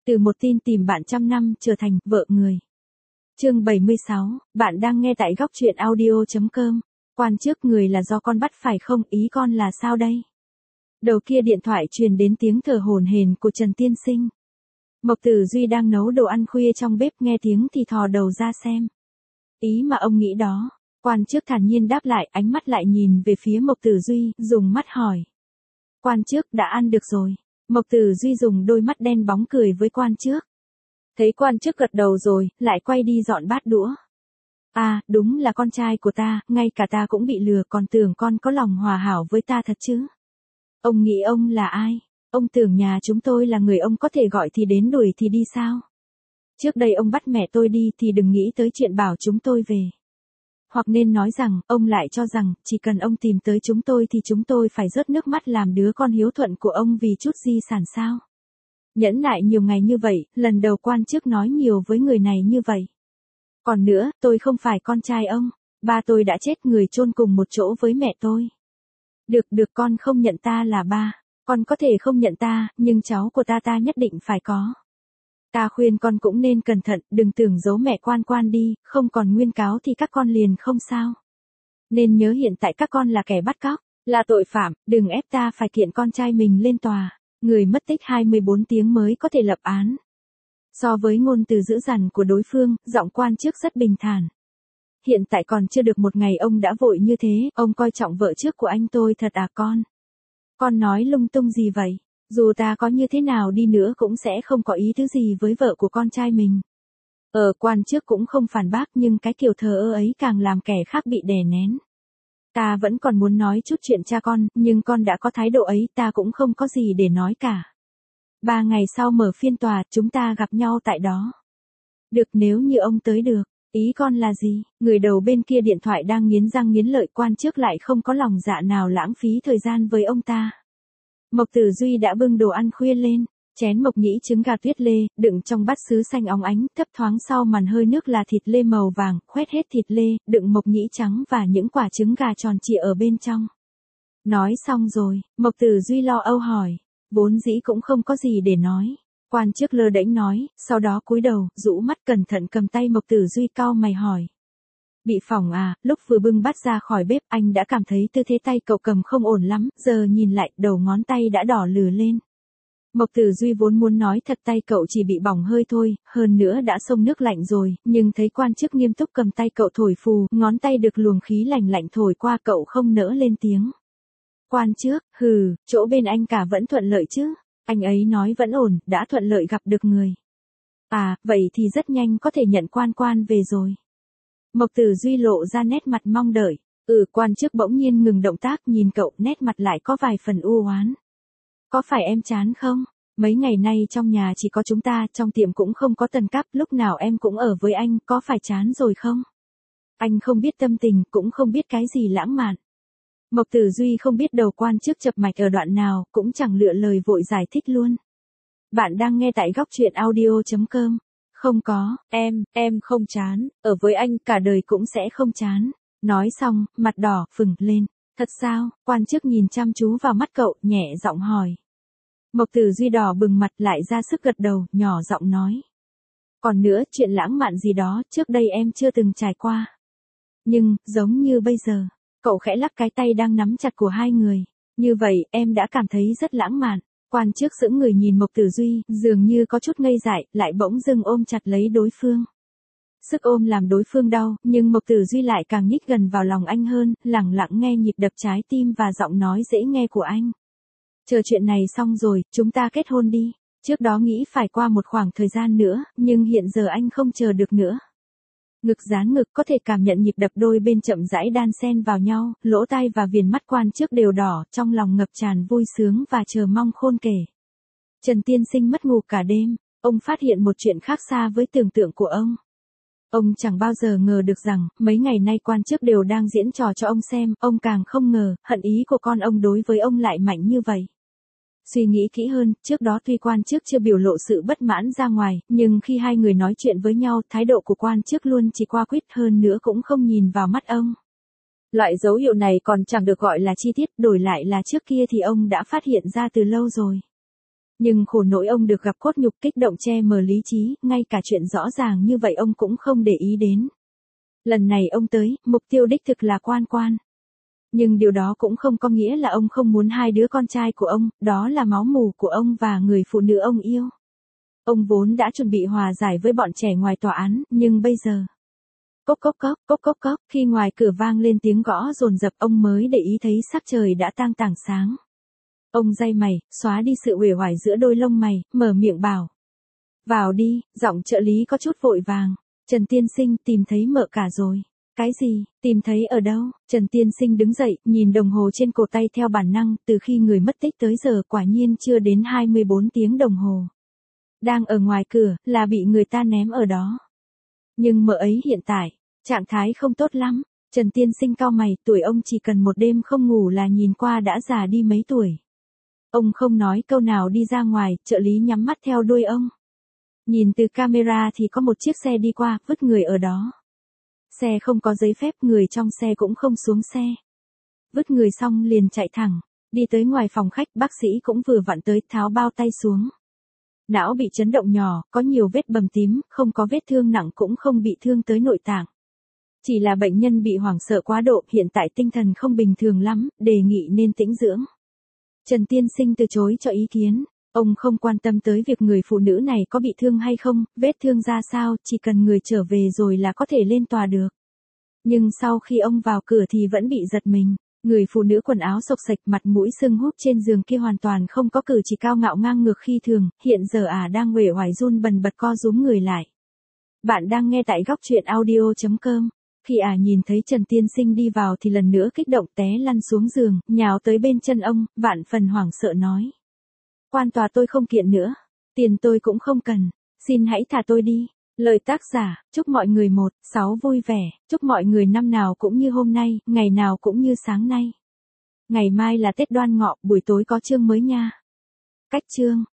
Từ một tin tìm bạn trăm năm trở thành vợ người. Chương 76, bạn đang nghe tại góc truyện audio.com. Quan trước người là do con bắt phải không, ý con là sao đây? Đầu kia điện thoại truyền đến tiếng thở hổn hển của Trần Tiên Sinh. Mộc Tử Duy đang nấu đồ ăn khuya trong bếp, nghe tiếng thì thò đầu ra xem. Ý mà ông nghĩ đó. Quan trước thản nhiên đáp lại, ánh mắt lại nhìn về phía Mộc Tử Duy, dùng mắt hỏi. Quan trước đã ăn được rồi. Mộc Tử Duy dùng đôi mắt đen bóng cười với quan trước. Thấy quan trước gật đầu rồi, lại quay đi dọn bát đũa. À, đúng là con trai của ta, ngay cả ta cũng bị lừa, còn tưởng con có lòng hòa hảo với ta thật chứ. Ông nghĩ ông là ai? Ông tưởng nhà chúng tôi là người ông có thể gọi thì đến đuổi thì đi sao? Trước đây ông bắt mẹ tôi đi thì đừng nghĩ tới chuyện bảo chúng tôi về. Hoặc nên nói rằng, ông lại cho rằng, chỉ cần ông tìm tới chúng tôi thì chúng tôi phải rớt nước mắt làm đứa con hiếu thuận của ông vì chút di sản sao? Nhẫn nại nhiều ngày như vậy, lần đầu quan trước nói nhiều với người này như vậy. Còn nữa, tôi không phải con trai ông, ba tôi đã chết, người chôn cùng một chỗ với mẹ tôi. Được con không nhận ta là ba, con có thể không nhận ta, nhưng cháu của ta nhất định phải có. Ta khuyên con cũng nên cẩn thận, đừng tưởng giấu mẹ quan đi, không còn nguyên cáo thì các con liền không sao. Nên nhớ hiện tại các con là kẻ bắt cóc, là tội phạm, đừng ép ta phải kiện con trai mình lên tòa. Người mất tích 24 tiếng mới có thể lập án. So với ngôn từ dữ dằn của đối phương, giọng quan trước rất bình thản. Hiện tại còn chưa được một ngày ông đã vội như thế, ông coi trọng vợ trước của anh tôi thật à con? Con nói lung tung gì vậy? Dù ta có như thế nào đi nữa cũng sẽ không có ý thứ gì với vợ của con trai mình. Quan trước cũng không phản bác, nhưng cái kiểu thờ ơ ấy càng làm kẻ khác bị đè nén. Ta vẫn còn muốn nói chút chuyện cha con, nhưng con đã có thái độ ấy, ta cũng không có gì để nói cả. 3 ngày sau mở phiên tòa, chúng ta gặp nhau tại đó. Được, nếu như ông tới được. Ý con là gì? Người đầu bên kia điện thoại đang nghiến răng nghiến lợi, quan trước lại không có lòng dạ nào lãng phí thời gian với ông ta. Mộc Tử Duy đã bưng đồ ăn khuya lên. Chén mộc nhĩ trứng gà tuyết lê, đựng trong bát sứ xanh óng ánh, thấp thoáng sau màn hơi nước là thịt lê màu vàng, khoét hết thịt lê, đựng mộc nhĩ trắng và những quả trứng gà tròn trịa ở bên trong. Nói xong rồi, Mộc Tử Duy lo âu hỏi. Vốn dĩ cũng không có gì để nói. Quan trước lơ đễnh nói, sau đó cúi đầu, rũ mắt cẩn thận cầm tay Mộc Tử Duy, cau mày hỏi. Bị phỏng à? Lúc vừa bưng bát ra khỏi bếp, anh đã cảm thấy tư thế tay cậu cầm không ổn lắm, giờ nhìn lại, đầu ngón tay đã đỏ lừ lên. Mộc Tử Duy vốn muốn nói thật tay cậu chỉ bị bỏng hơi thôi, hơn nữa đã xông nước lạnh rồi, nhưng thấy quan chức nghiêm túc cầm tay cậu thổi phù, ngón tay được luồng khí lạnh lạnh thổi qua, cậu không nỡ lên tiếng. Quan trước, chỗ bên anh cả vẫn thuận lợi chứ? Anh ấy nói vẫn ổn, đã thuận lợi gặp được người. À, vậy thì rất nhanh có thể nhận quan về rồi. Mộc Tử Duy lộ ra nét mặt mong đợi. Quan trước bỗng nhiên ngừng động tác, nhìn cậu, nét mặt lại có vài phần u oán. Có phải em chán không? Mấy ngày nay trong nhà chỉ có chúng ta, trong tiệm cũng không có tần cáp, lúc nào em cũng ở với anh, có phải chán rồi không? Anh không biết tâm tình, cũng không biết cái gì lãng mạn. Mộc Tử Duy không biết đầu quan trước chập mạch ở đoạn nào, cũng chẳng lựa lời vội giải thích luôn. Bạn đang nghe tại góc truyện audio.com. Không có, em không chán, ở với anh cả đời cũng sẽ không chán. Nói xong, mặt đỏ phừng lên. Thật sao? Quan chức nhìn chăm chú vào mắt cậu, nhẹ giọng hỏi. Mộc Tử Duy đỏ bừng mặt, lại ra sức gật đầu, nhỏ giọng nói. Còn nữa, chuyện lãng mạn gì đó, trước đây em chưa từng trải qua. Nhưng, giống như bây giờ, cậu khẽ lắc cái tay đang nắm chặt của hai người. Như vậy, em đã cảm thấy rất lãng mạn. Quan trước sững người nhìn Mộc Tử Duy, dường như có chút ngây dại, lại bỗng dưng ôm chặt lấy đối phương. Sức ôm làm đối phương đau, nhưng Mộc Tử Duy lại càng nhích gần vào lòng anh hơn, lẳng lặng nghe nhịp đập trái tim và giọng nói dễ nghe của anh. Chờ chuyện này xong rồi, chúng ta kết hôn đi. Trước đó nghĩ phải qua một khoảng thời gian nữa, nhưng hiện giờ anh không chờ được nữa. Ngực dán ngực, có thể cảm nhận nhịp đập đôi bên chậm rãi đan xen vào nhau, lỗ tai và viền mắt quan trước đều đỏ, trong lòng ngập tràn vui sướng và chờ mong khôn kể. Trần Tiên Sinh mất ngủ cả đêm, ông phát hiện một chuyện khác xa với tưởng tượng của ông. Ông chẳng bao giờ ngờ được rằng, mấy ngày nay quan chức đều đang diễn trò cho ông xem, ông càng không ngờ, hận ý của con ông đối với ông lại mạnh như vậy. Suy nghĩ kỹ hơn, trước đó tuy quan chức chưa biểu lộ sự bất mãn ra ngoài, nhưng khi hai người nói chuyện với nhau, thái độ của quan chức luôn chỉ qua quýt, hơn nữa cũng không nhìn vào mắt ông. Loại dấu hiệu này còn chẳng được gọi là chi tiết, đổi lại là trước kia thì ông đã phát hiện ra từ lâu rồi. Nhưng khổ nỗi ông được gặp cốt nhục kích động che mờ lý trí, ngay cả chuyện rõ ràng như vậy ông cũng không để ý đến. Lần này ông tới, mục tiêu đích thực là Quan Quan. Nhưng điều đó cũng không có nghĩa là ông không muốn hai đứa con trai của ông, đó là máu mủ của ông và người phụ nữ ông yêu. Ông vốn đã chuẩn bị hòa giải với bọn trẻ ngoài tòa án, nhưng bây giờ... Cốc cốc cốc, cốc cốc cốc, khi ngoài cửa vang lên tiếng gõ dồn dập ông mới để ý thấy sắc trời đã tang tảng sáng. Ông day mày, xóa đi sự uể oải giữa đôi lông mày, mở miệng bảo. Vào đi, giọng trợ lý có chút vội vàng. Trần tiên sinh tìm thấy mợ cả rồi. Cái gì, tìm thấy ở đâu? Trần tiên sinh đứng dậy, nhìn đồng hồ trên cổ tay theo bản năng, từ khi người mất tích tới giờ quả nhiên chưa đến 24 tiếng đồng hồ. Đang ở ngoài cửa, là bị người ta ném ở đó. Nhưng mợ ấy hiện tại, trạng thái không tốt lắm. Trần tiên sinh cau mày, tuổi ông chỉ cần một đêm không ngủ là nhìn qua đã già đi mấy tuổi. Ông không nói câu nào đi ra ngoài, trợ lý nhắm mắt theo đuôi ông. Nhìn từ camera thì có một chiếc xe đi qua, vứt người ở đó. Xe không có giấy phép, người trong xe cũng không xuống xe. Vứt người xong liền chạy thẳng, đi tới ngoài phòng khách, bác sĩ cũng vừa vặn tới, tháo bao tay xuống. Não bị chấn động nhỏ, có nhiều vết bầm tím, không có vết thương nặng cũng không bị thương tới nội tạng. Chỉ là bệnh nhân bị hoảng sợ quá độ, hiện tại tinh thần không bình thường lắm, đề nghị nên tĩnh dưỡng. Trần tiên sinh từ chối cho ý kiến. Ông không quan tâm tới việc người phụ nữ này có bị thương hay không, vết thương ra sao, chỉ cần người trở về rồi là có thể lên tòa được. Nhưng sau khi ông vào cửa thì vẫn bị giật mình. Người phụ nữ quần áo xộc xệch, mặt mũi sưng húp trên giường kia hoàn toàn không có cử chỉ cao ngạo ngang ngược khi thường, hiện giờ đang uể oải run bần bật co rúm người lại. Bạn đang nghe tại góc truyện audio.com. Khi nhìn thấy Trần tiên sinh đi vào thì lần nữa kích động té lăn xuống giường, nhào tới bên chân ông, vạn phần hoảng sợ nói. Quan tòa tôi không kiện nữa. Tiền tôi cũng không cần. Xin hãy thả tôi đi. Lời tác giả, chúc mọi người 1/6 vui vẻ. Chúc mọi người năm nào cũng như hôm nay, ngày nào cũng như sáng nay. Ngày mai là Tết Đoan Ngọ, buổi tối có chương mới nha. Cách chương.